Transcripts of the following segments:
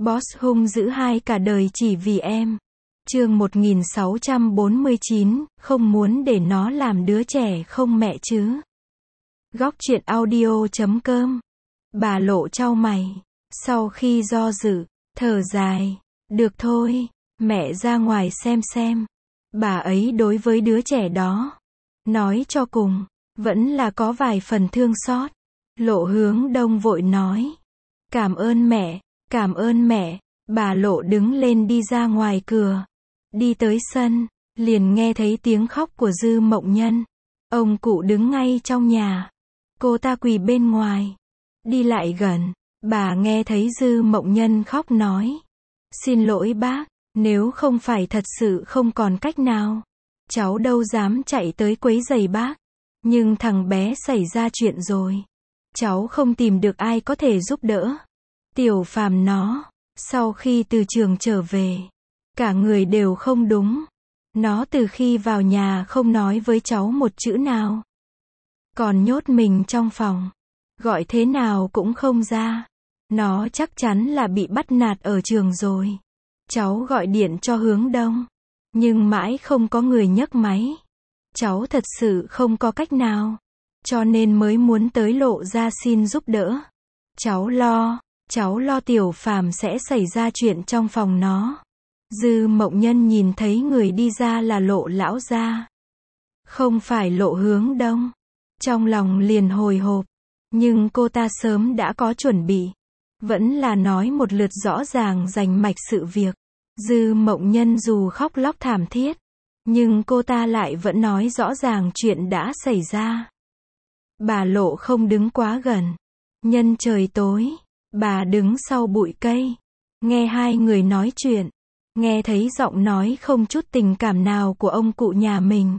Boss hung dữ hai cả đời chỉ vì em. Chương 1649, không muốn để nó làm đứa trẻ không mẹ chứ. Góc truyện audio.com. Bà Lộ chau mày. Sau khi do dự, thở dài. Được thôi, mẹ ra ngoài xem. Bà ấy đối với đứa trẻ đó, nói cho cùng, vẫn là có vài phần thương xót. Lộ Hướng Đông vội nói. Cảm ơn mẹ. Bà Lộ đứng lên đi ra ngoài cửa. Đi tới sân, liền nghe thấy tiếng khóc của Dư Mộng Nhân. Ông cụ đứng ngay trong nhà. Cô ta quỳ bên ngoài. Đi lại gần, bà nghe thấy Dư Mộng Nhân khóc nói. Xin lỗi bác, nếu không phải thật sự không còn cách nào, cháu đâu dám chạy tới quấy rầy bác. Nhưng thằng bé xảy ra chuyện rồi. Cháu không tìm được ai có thể giúp đỡ. Tiểu Phàm nó, sau khi từ trường trở về, cả người đều không đúng. Nó từ khi vào nhà không nói với cháu một chữ nào. Còn nhốt mình trong phòng, gọi thế nào cũng không ra. Nó chắc chắn là bị bắt nạt ở trường rồi. Cháu gọi điện cho Hướng Đông, nhưng mãi không có người nhấc máy. Cháu thật sự không có cách nào, cho nên mới muốn tới Lộ ra xin giúp đỡ. Cháu lo Tiểu Phàm sẽ xảy ra chuyện trong phòng nó. Dư Mộng Nhân nhìn thấy người đi ra là Lộ lão gia, không phải Lộ Hướng Đông. Trong lòng liền hồi hộp, nhưng cô ta sớm đã có chuẩn bị. Vẫn là nói một lượt rõ ràng rành mạch sự việc. Dư Mộng Nhân dù khóc lóc thảm thiết, nhưng cô ta lại vẫn nói rõ ràng chuyện đã xảy ra. Bà Lộ không đứng quá gần. Nhân trời tối, bà đứng sau bụi cây, nghe hai người nói chuyện, nghe thấy giọng nói không chút tình cảm nào của ông cụ nhà mình.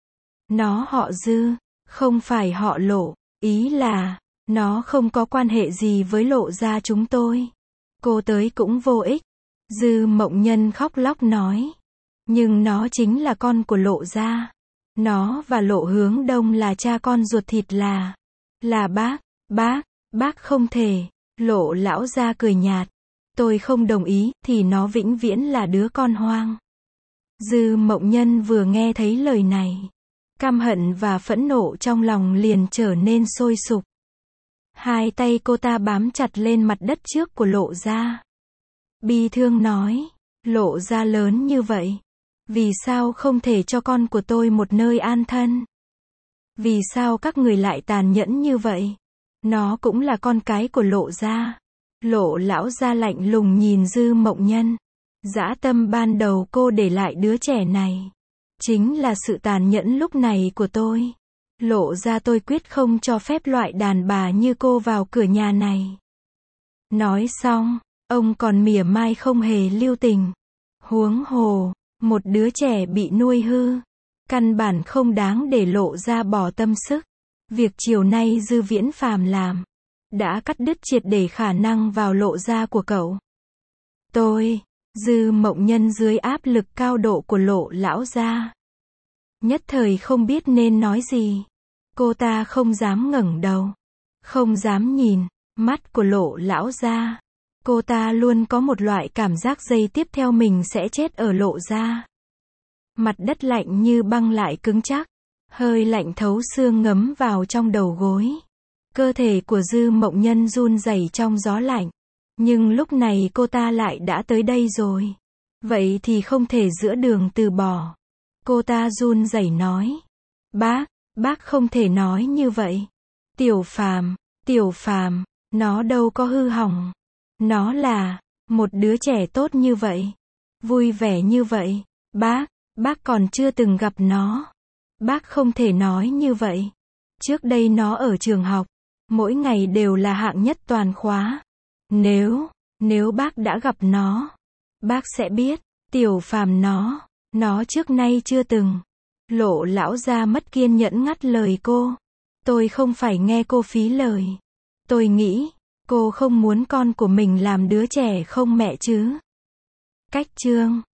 Nó họ Dư, không phải họ Lộ, ý là, nó không có quan hệ gì với Lộ gia chúng tôi. Cô tới cũng vô ích. Dư Mộng Nhân khóc lóc nói. Nhưng nó chính là con của Lộ gia. Nó và Lộ Hướng Đông là cha con ruột thịt là bác không thể. Lộ lão gia cười nhạt. Tôi không đồng ý, thì nó vĩnh viễn là đứa con hoang. Dư Mộng Nhân vừa nghe thấy lời này, căm hận và phẫn nộ trong lòng liền trở nên sôi sục. Hai tay cô ta bám chặt lên mặt đất trước của Lộ gia. Bi thương nói, Lộ gia lớn như vậy, vì sao không thể cho con của tôi một nơi an thân? Vì sao các người lại tàn nhẫn như vậy? Nó cũng là con cái của Lộ gia. Lộ lão gia lạnh lùng nhìn Dư Mộng Nhân. Dã tâm ban đầu cô để lại đứa trẻ này, chính là sự tàn nhẫn lúc này của tôi. Lộ gia tôi quyết không cho phép loại đàn bà như cô vào cửa nhà này. Nói xong, ông còn mỉa mai không hề lưu tình. Huống hồ, một đứa trẻ bị nuôi hư, căn bản không đáng để Lộ gia bỏ tâm sức. Việc chiều nay Dư Viễn Phàm làm, đã cắt đứt triệt để khả năng vào Lộ gia của cậu. Dư Mộng Nhân dưới áp lực cao độ của Lộ lão gia, nhất thời không biết nên nói gì. Cô ta không dám ngẩng đầu, không dám nhìn mắt của Lộ lão gia. Cô ta luôn có một loại cảm giác giây tiếp theo mình sẽ chết ở Lộ gia. Mặt đất lạnh như băng lại cứng chắc, hơi lạnh thấu xương ngấm vào trong đầu gối. Cơ thể của Dư Mộng Nhân run rẩy trong gió lạnh. Nhưng lúc này cô ta lại đã tới đây rồi. Vậy thì không thể giữa đường từ bỏ. Cô ta run rẩy nói. Bác không thể nói như vậy. Tiểu Phàm, nó đâu có hư hỏng. Nó là một đứa trẻ tốt như vậy, vui vẻ như vậy. Bác còn chưa từng gặp nó. Bác không thể nói như vậy. Trước đây nó ở trường học, mỗi ngày đều là hạng nhất toàn khóa. Nếu bác đã gặp nó, bác sẽ biết, Tiểu Phàm nó trước nay chưa từng. Lộ lão gia mất kiên nhẫn ngắt lời cô. Tôi không phải nghe cô phí lời. Tôi nghĩ, cô không muốn con của mình làm đứa trẻ không mẹ chứ. Cách chương